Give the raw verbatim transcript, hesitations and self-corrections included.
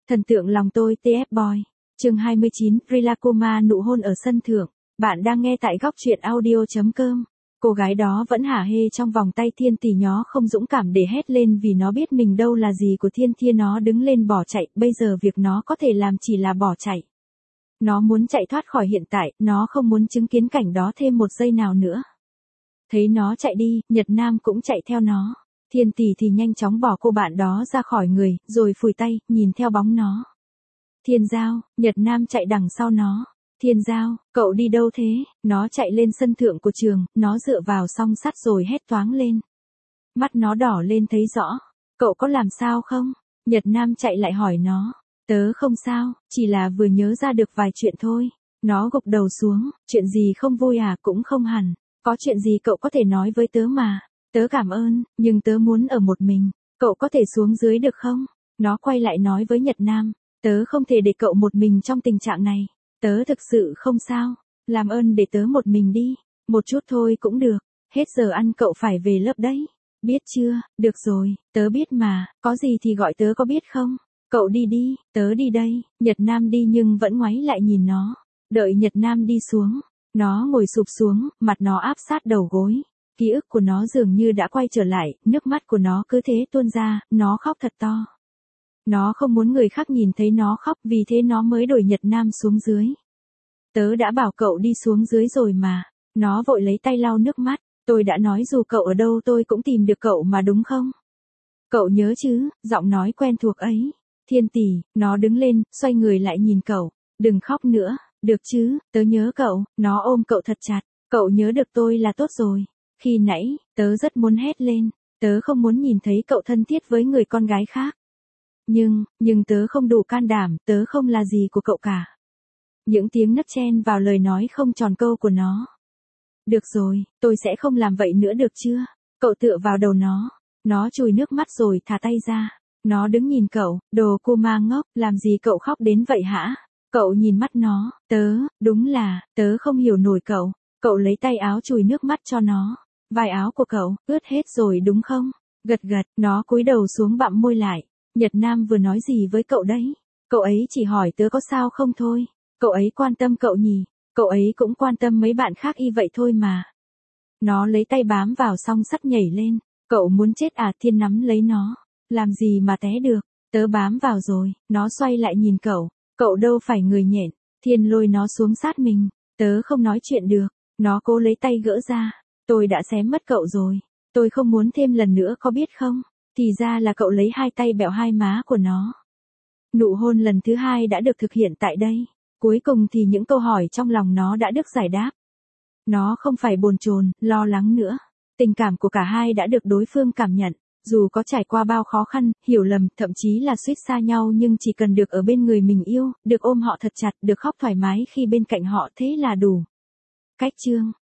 Thần tượng lòng tôi tê ép Boy. Chương hai mươi chín, Rilakkuma nụ hôn ở sân thượng. Bạn đang nghe tại góc truyện audio chấm com. Cô gái đó vẫn hả hê trong vòng tay Thiên Tỷ, nhó không dũng cảm để hét lên vì nó biết mình đâu là gì của Thiên Thiên. Nó đứng lên bỏ chạy, bây giờ việc nó có thể làm chỉ là bỏ chạy. Nó muốn chạy thoát khỏi hiện tại, nó không muốn chứng kiến cảnh đó thêm một giây nào nữa. Thấy nó chạy đi, Nhật Nam cũng chạy theo nó. Thiên Tỷ thì nhanh chóng bỏ cô bạn đó ra khỏi người, rồi phủi tay, nhìn theo bóng nó. Thiên Giao, Nhật Nam chạy đằng sau nó. Thiên Giao, cậu đi đâu thế? Nó chạy lên sân thượng của trường, nó dựa vào song sắt rồi hét toáng lên. Mắt nó đỏ lên thấy rõ. Cậu có làm sao không? Nhật Nam chạy lại hỏi nó. Tớ không sao, chỉ là vừa nhớ ra được vài chuyện thôi. Nó gục đầu xuống, chuyện gì không vui à? Cũng không hẳn. Có chuyện gì cậu có thể nói với tớ mà. Tớ cảm ơn, nhưng tớ muốn ở một mình. Cậu có thể xuống dưới được không? Nó quay lại nói với Nhật Nam. Tớ không thể để cậu một mình trong tình trạng này. Tớ thực sự không sao. Làm ơn để tớ một mình đi. Một chút thôi cũng được. Hết giờ ăn cậu phải về lớp đấy. Biết chưa? Được rồi, tớ biết mà. Có gì thì gọi tớ có biết không? Cậu đi đi, tớ đi đây. Nhật Nam đi nhưng vẫn ngoáy lại nhìn nó. Đợi Nhật Nam đi xuống. Nó ngồi sụp xuống, mặt nó áp sát đầu gối. Ký ức của nó dường như đã quay trở lại, nước mắt của nó cứ thế tuôn ra, nó khóc thật to. Nó không muốn người khác nhìn thấy nó khóc, vì thế nó mới đuổi Nhật Nam xuống dưới. Tớ đã bảo cậu đi xuống dưới rồi mà. Nó vội lấy tay lau nước mắt. Tôi đã nói dù cậu ở đâu tôi cũng tìm được cậu mà đúng không? Cậu nhớ chứ, giọng nói quen thuộc ấy. Thiên Tỷ, nó đứng lên, xoay người lại nhìn cậu. Đừng khóc nữa, được chứ, tớ nhớ cậu. Nó ôm cậu thật chặt. Cậu nhớ được tôi là tốt rồi. Khi nãy, tớ rất muốn hét lên. Tớ không muốn nhìn thấy cậu thân thiết với người con gái khác. Nhưng, nhưng tớ không đủ can đảm, tớ không là gì của cậu cả. Những tiếng nấc chen vào lời nói không tròn câu của nó. Được rồi, tôi sẽ không làm vậy nữa được chưa? Cậu tựa vào đầu nó. Nó chùi nước mắt rồi thả tay ra. Nó đứng nhìn cậu, đồ cô ma ngốc, làm gì cậu khóc đến vậy hả? Cậu nhìn mắt nó, tớ, đúng là, tớ không hiểu nổi cậu. Cậu lấy tay áo chùi nước mắt cho nó. Vai áo của cậu, ướt hết rồi đúng không? Gật gật, nó cúi đầu xuống bặm môi lại. Nhật Nam vừa nói gì với cậu đấy? Cậu ấy chỉ hỏi tớ có sao không thôi. Cậu ấy quan tâm cậu nhỉ? Cậu ấy cũng quan tâm mấy bạn khác y vậy thôi mà. Nó lấy tay bám vào song sắt nhảy lên. Cậu muốn chết à? Thiên nắm lấy nó. Làm gì mà té được? Tớ bám vào rồi. Nó xoay lại nhìn cậu. Cậu đâu phải người nhện. Thiên lôi nó xuống sát mình. Tớ không nói chuyện được. Nó cố lấy tay gỡ ra. Tôi đã xém mất cậu rồi. Tôi không muốn thêm lần nữa có biết không? Thì ra là cậu lấy hai tay bẹo hai má của nó. Nụ hôn lần thứ hai đã được thực hiện tại đây. Cuối cùng thì những câu hỏi trong lòng nó đã được giải đáp. Nó không phải bồn chồn, lo lắng nữa. Tình cảm của cả hai đã được đối phương cảm nhận. Dù có trải qua bao khó khăn, hiểu lầm, thậm chí là suýt xa nhau, nhưng chỉ cần được ở bên người mình yêu, được ôm họ thật chặt, được khóc thoải mái khi bên cạnh họ, thế là đủ. Cách chương